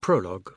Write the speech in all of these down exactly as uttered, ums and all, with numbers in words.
Prologue.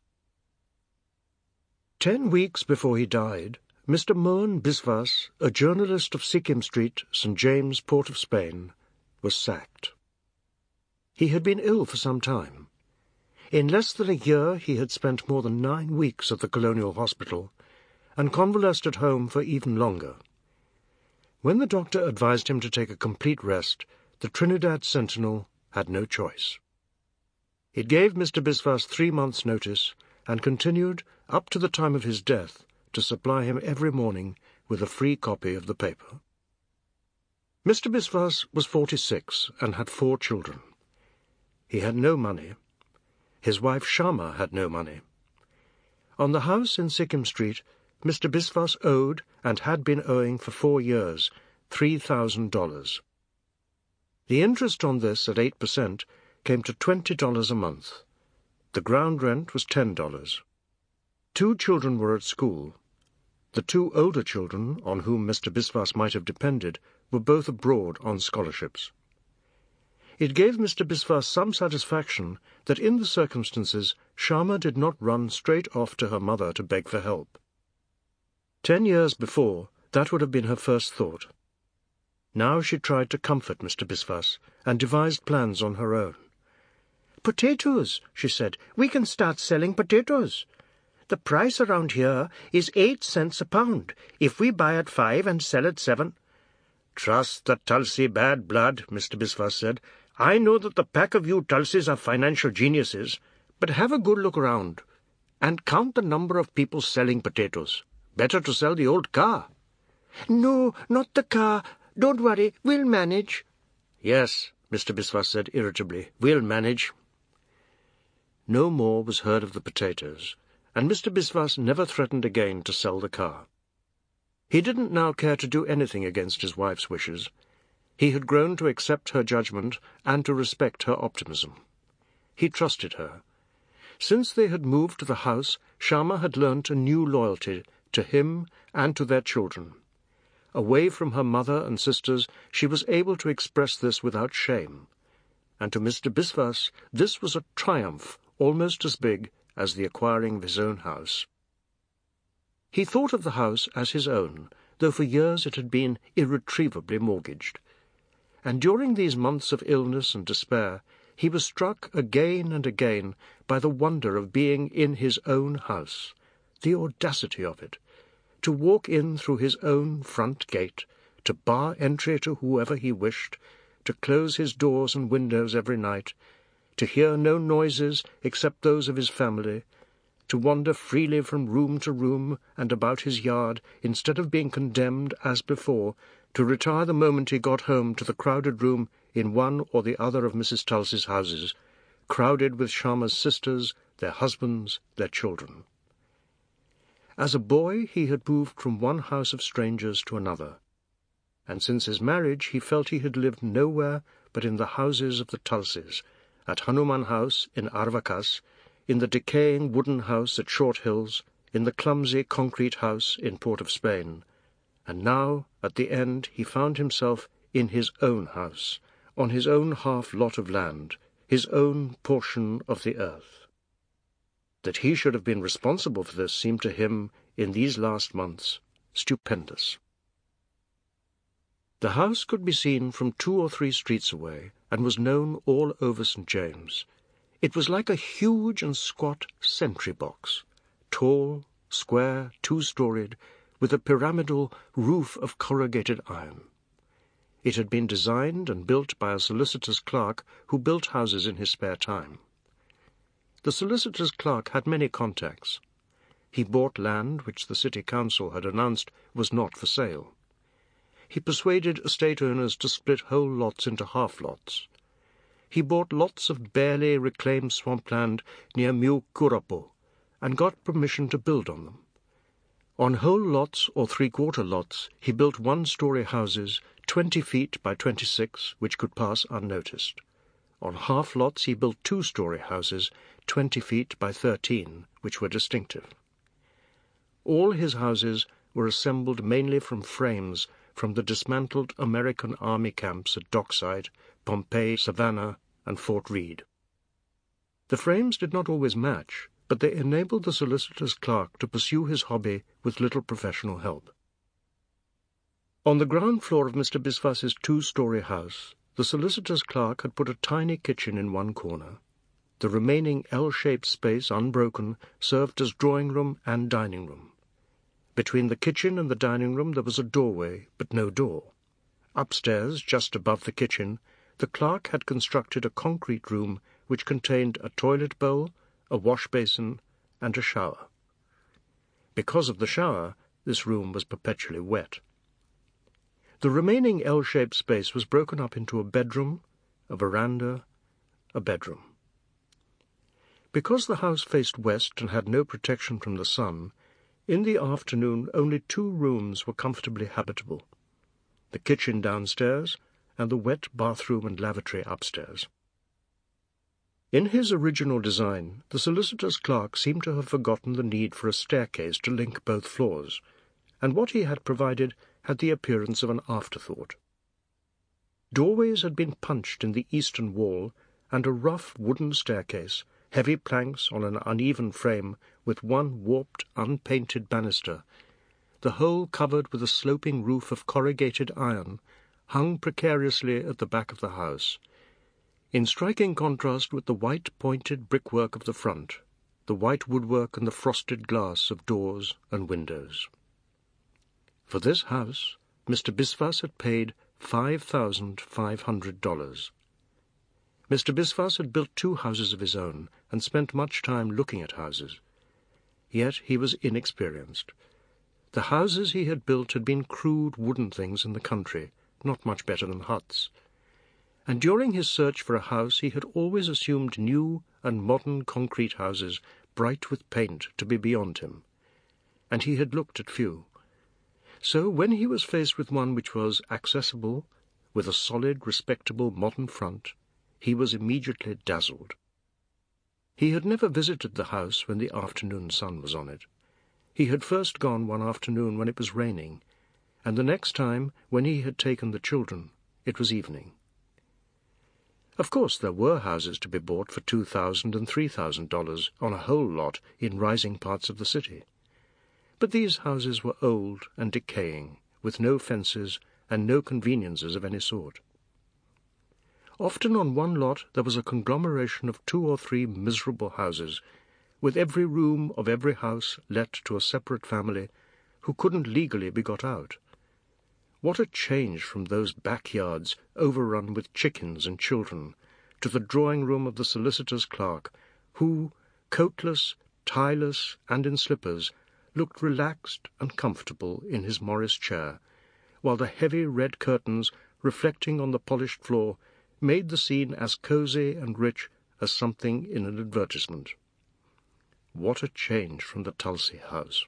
Ten weeks before he died, Mister Mohan Biswas, a journalist of Sikkim Street, Saint James, Port of Spain, was sacked. He had been ill for some time. In less than a year he had spent more than nine weeks at the Colonial Hospital, and convalesced at home for even longer. When the doctor advised him to take a complete rest, the Trinidad Sentinel had no choice. It gave Mister Biswas three months' notice, and continued, up to the time of his death, to supply him every morning with a free copy of the paper. Mister Biswas was forty-six and had four children. He had no money. His wife Shama had no money. On the house in Sikkim Street, Mister Biswas owed, and had been owing for four years, three thousand dollars. The interest on this, at eight percent, came to twenty dollars a month. The ground rent was ten dollars. Two children were at school. The two older children, on whom Mister Biswas might have depended, were both abroad on scholarships. It gave Mister Biswas some satisfaction that in the circumstances Shama did not run straight off to her mother to beg for help. Ten years before, that would have been her first thought. Now she tried to comfort Mister Biswas, and devised plans on her own. "Potatoes," she said. "We can start selling potatoes. The price around here is eight cents a pound, if we buy at five and sell at seven." "Trust the Tulsi bad blood," Mister Biswas said. "I know that the pack of you Tulsis are financial geniuses, but have a good look around, and count the number of people selling potatoes. Better to sell the old car." "No, not the car. Don't worry, we'll manage." "Yes," Mister Biswas said irritably, "we'll manage." No more was heard of the potatoes, and Mister Biswas never threatened again to sell the car. He didn't now care to do anything against his wife's wishes. He had grown to accept her judgment and to respect her optimism. He trusted her. Since they had moved to the house, Shama had learnt a new loyalty to him and to their children. Away from her mother and sisters, she was able to express this without shame. And to Mister Biswas, this was a triumph almost as big as the acquiring of his own house. He thought of the house as his own, though for years it had been irretrievably mortgaged. And during these months of illness and despair, he was struck again and again by the wonder of being in his own house, the audacity of it, to walk in through his own front gate, to bar entry to whoever he wished, to close his doors and windows every night, to hear no noises except those of his family, to wander freely from room to room and about his yard, instead of being condemned, as before, to retire the moment he got home to the crowded room in one or the other of Missus Tulsi's houses, crowded with Shama's sisters, their husbands, their children. As a boy he had moved from one house of strangers to another, and since his marriage he felt he had lived nowhere but in the houses of the Tulsis, at Hanuman House in Arvakas, in the decaying wooden house at Short Hills, in the clumsy concrete house in Port of Spain, and now, at the end, he found himself in his own house, on his own half lot of land, his own portion of the earth. That he should have been responsible for this seemed to him, in these last months, stupendous. The house could be seen from two or three streets away, and was known all over Saint James. It was like a huge and squat sentry box, tall, square, two-storied, with a pyramidal roof of corrugated iron. It had been designed and built by a solicitor's clerk who built houses in his spare time. The solicitor's clerk had many contacts. He bought land which the city council had announced was not for sale. He persuaded estate owners to split whole lots into half-lots. He bought lots of barely reclaimed swampland near Mukurapo, and got permission to build on them. On whole lots or three-quarter lots he built one-story houses, twenty feet by twenty-six, which could pass unnoticed. On half-lots he built two-story houses, twenty feet by thirteen, which were distinctive. All his houses were assembled mainly from frames from the dismantled American army camps at Dockside, Pompeii, Savannah, and Fort Reed. The frames did not always match, but they enabled the solicitor's clerk to pursue his hobby with little professional help. On the ground floor of Mister Bisphas's two-story house, the solicitor's clerk had put a tiny kitchen in one corner. The remaining L-shaped space, unbroken, served as drawing room and dining room. Between the kitchen and the dining room there was a doorway, but no door. Upstairs, just above the kitchen, the clerk had constructed a concrete room which contained a toilet bowl, a wash basin, and a shower. Because of the shower, this room was perpetually wet. The remaining L-shaped space was broken up into a bedroom, a veranda, a bedroom. Because the house faced west and had no protection from the sun, in the afternoon only two rooms were comfortably habitable: the kitchen downstairs and the wet bathroom and lavatory upstairs. In his original design, the solicitor's clerk seemed to have forgotten the need for a staircase to link both floors, and what he had provided had the appearance of an afterthought. Doorways had been punched in the eastern wall, and a rough wooden staircase, heavy planks on an uneven frame with one warped, unpainted banister, the whole covered with a sloping roof of corrugated iron, hung precariously at the back of the house, in striking contrast with the white pointed brickwork of the front, the white woodwork and the frosted glass of doors and windows. For this house, Mister Bisphas had paid five thousand five hundred dollars. Mister Bisphas had built two houses of his own and spent much time looking at houses. Yet he was inexperienced. The houses he had built had been crude wooden things in the country, not much better than huts. And during his search for a house he had always assumed new and modern concrete houses, bright with paint, to be beyond him. And he had looked at few. So when he was faced with one which was accessible, with a solid, respectable, modern front, he was immediately dazzled. He had never visited the house when the afternoon sun was on it. He had first gone one afternoon when it was raining, and the next time, when he had taken the children, it was evening. Of course there were houses to be bought for two thousand and three thousand dollars on a whole lot in rising parts of the city. But these houses were old and decaying, with no fences and no conveniences of any sort. Often on one lot there was a conglomeration of two or three miserable houses, with every room of every house let to a separate family who couldn't legally be got out. What a change from those backyards overrun with chickens and children to the drawing-room of the solicitor's clerk, who, coatless, tieless, and in slippers, looked relaxed and comfortable in his Morris chair, while the heavy red curtains, reflecting on the polished floor, made the scene as cosy and rich as something in an advertisement. What a change from the Tulsi house!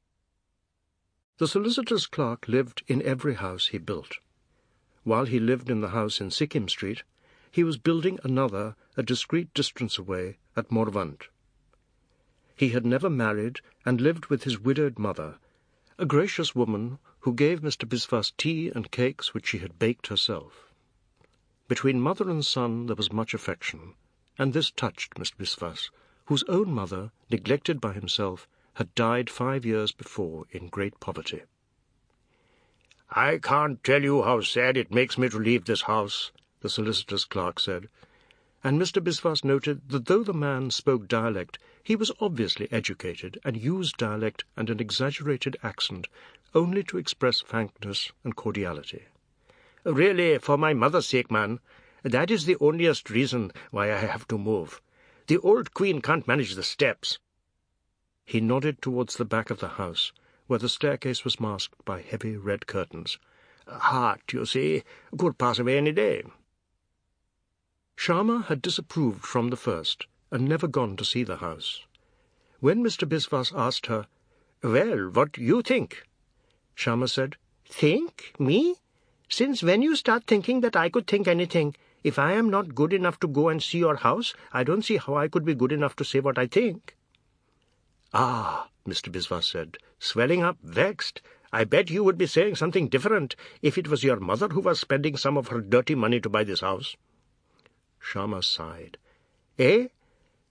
The solicitor's clerk lived in every house he built. While he lived in the house in Sikkim Street, he was building another a discreet distance away at Morvant. He had never married and lived with his widowed mother, a gracious woman who gave Mister Bisphas tea and cakes which she had baked herself. Between mother and son there was much affection, and this touched Mister Bisphas, whose own mother, neglected by himself, had died five years before in great poverty. "I can't tell you how sad it makes me to leave this house," the solicitor's clerk said, and Mister Bisphas noted that though the man spoke dialect, he was obviously educated and used dialect and an exaggerated accent only to express frankness and cordiality. "Really, for my mother's sake, man, that is the onliest reason why I have to move. The old queen can't manage the steps." He nodded towards the back of the house, where the staircase was masked by heavy red curtains. "Heart, you see, could pass away any day." Sharma had disapproved from the first, and never gone to see the house. When Mister Bisphas asked her, "Well, what do you think?" Sharma said, "Think? Me? Since when you start thinking that I could think anything? If I am not good enough to go and see your house, I don't see how I could be good enough to say what I think." "Ah," Mister Bisphas said, swelling up, vexed, "I bet you would be saying something different if it was your mother who was spending some of her dirty money to buy this house." Sharma sighed. "Eh?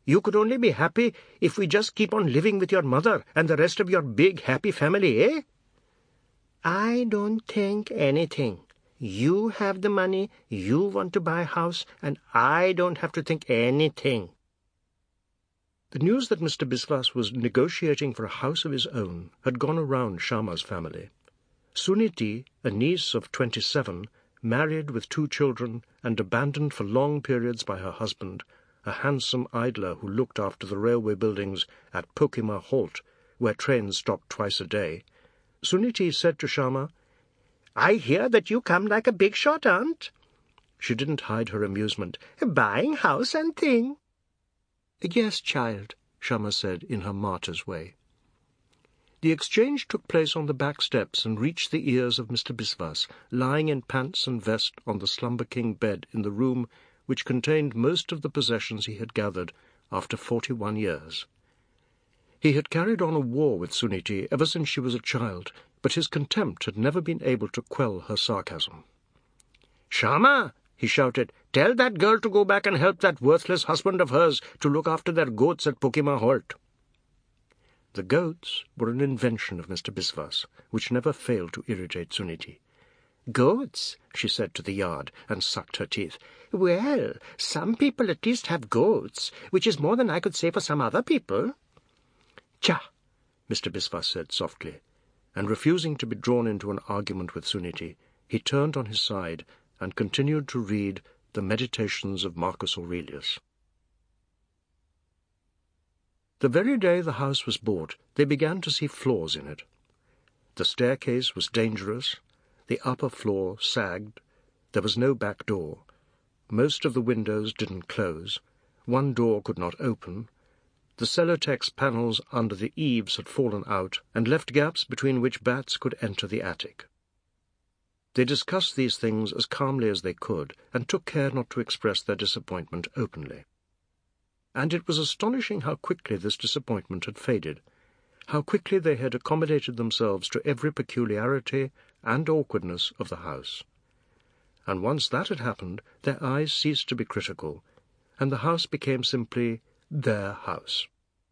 You could only be happy if we just keep on living with your mother and the rest of your big, happy family, eh? I don't think anything. You have the money, you want to buy a house, and I don't have to think anything. The news that Mister Biswas was negotiating for a house of his own had gone around Sharma's family. Suniti, a niece of twenty-seven, married with two children and abandoned for long periods by her husband, a handsome idler who looked after the railway buildings at Pokima Halt, where trains stopped twice a day, Suniti said to Sharma, "I hear that you come like a big shot, aunt." She didn't hide her amusement. "Buying house and thing." "Yes, child," Sharma said in her martyr's way. The exchange took place on the back steps and reached the ears of Mister Biswas, lying in pants and vest on the Slumber King bed in the room which contained most of the possessions he had gathered after forty-one years. He had carried on a war with Suniti ever since she was a child, but his contempt had never been able to quell her sarcasm. "Sharma," he shouted, "tell that girl to go back and help that worthless husband of hers to look after their goats at Pokima Halt." The goats were an invention of Mister Biswas, which never failed to irritate Suniti. "Goats," she said to the yard, and sucked her teeth. "Well, some people at least have goats, which is more than I could say for some other people." "Cha!" Mister Biswas said softly, and refusing to be drawn into an argument with Suniti, he turned on his side and continued to read the Meditations of Marcus Aurelius. The very day the house was bought, they began to see flaws in it. The staircase was dangerous, the upper floor sagged, there was no back door, most of the windows didn't close, one door could not open, the Celotex panels under the eaves had fallen out and left gaps between which bats could enter the attic. They discussed these things as calmly as they could, and took care not to express their disappointment openly. And it was astonishing how quickly this disappointment had faded, how quickly they had accommodated themselves to every peculiarity and awkwardness of the house. And once that had happened, their eyes ceased to be critical, and the house became simply their house.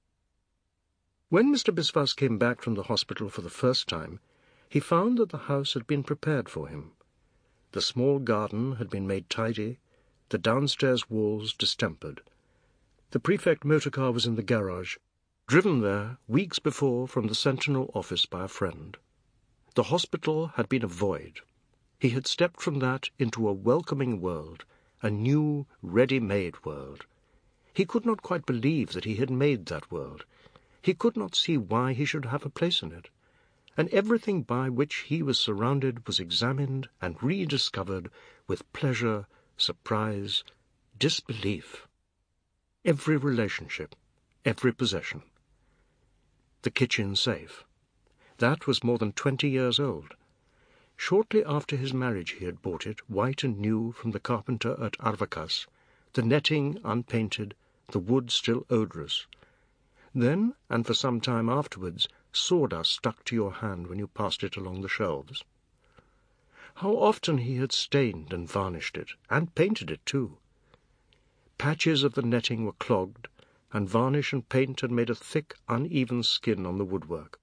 When Mister Biswas came back from the hospital for the first time, he found that the house had been prepared for him. The small garden had been made tidy, the downstairs walls distempered. The prefect motor car was in the garage, driven there weeks before from the Sentinel office by a friend. The hospital had been a void. He had stepped from that into a welcoming world, a new, ready-made world. He could not quite believe that he had made that world. He could not see why he should have a place in it. And everything by which he was surrounded was examined and rediscovered with pleasure, surprise, disbelief. Every relationship, every possession. The kitchen safe. That was more than twenty years old. Shortly after his marriage he had bought it, white and new, from the carpenter at Arvakas, the netting unpainted, the wood still odorous. Then, and for some time afterwards, sawdust stuck to your hand when you passed it along the shelves. How often he had stained and varnished it, and painted it too. Patches of the netting were clogged, and varnish and paint had made a thick, uneven skin on the woodwork.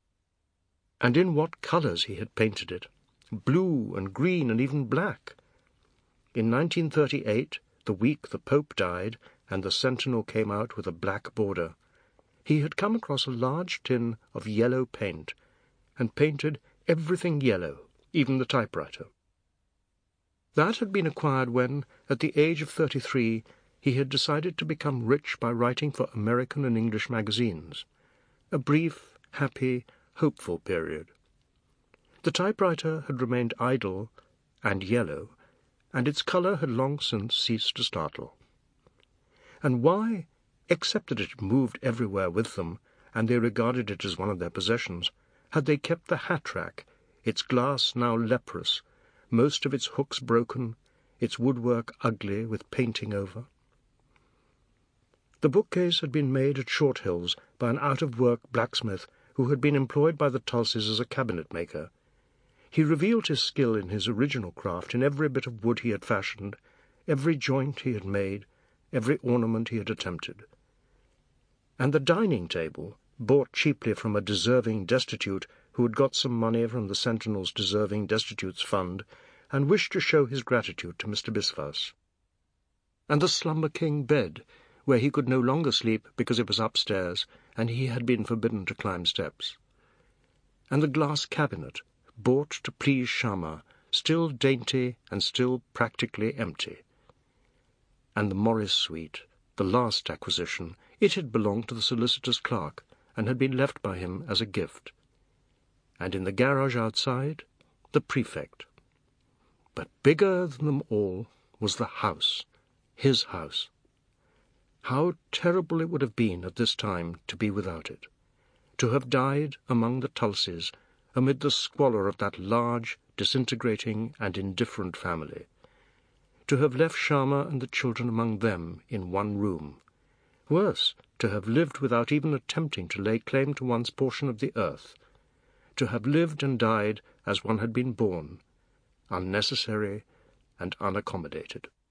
And in what colours he had painted it! Blue and green and even black. In nineteen thirty-eight, the week the Pope died, and the Sentinel came out with a black border, he had come across a large tin of yellow paint, and painted everything yellow, even the typewriter. That had been acquired when, at the age of thirty-three, he had decided to become rich by writing for American and English magazines. A brief, happy, hopeful period. The typewriter had remained idle and yellow, and its colour had long since ceased to startle. And why, except that it moved everywhere with them, and they regarded it as one of their possessions, had they kept the hat-rack, its glass now leprous, most of its hooks broken, its woodwork ugly with painting over? The bookcase had been made at Short Hills by an out-of-work blacksmith who had been employed by the Tulsies as a cabinet-maker. He revealed his skill in his original craft in every bit of wood he had fashioned, every joint he had made, every ornament he had attempted. and the dining table, bought cheaply from a deserving destitute who had got some money from the Sentinel's Deserving Destitutes Fund and wished to show his gratitude to Mister Bisphus. And the Slumber King bed, where he could no longer sleep because it was upstairs and he had been forbidden to climb steps. And the glass cabinet, bought to please Shyama, still dainty and still practically empty. And the Morris suite, the last acquisition, it had belonged to the solicitor's clerk and had been left by him as a gift. And in the garage outside, the prefect. But bigger than them all was the house, his house. How terrible it would have been at this time to be without it, to have died among the Tulsies amid the squalor of that large, disintegrating and indifferent family, to have left Shyama and the children among them in one room. Worse, to have lived without even attempting to lay claim to one's portion of the earth, to have lived and died as one had been born, unnecessary and unaccommodated.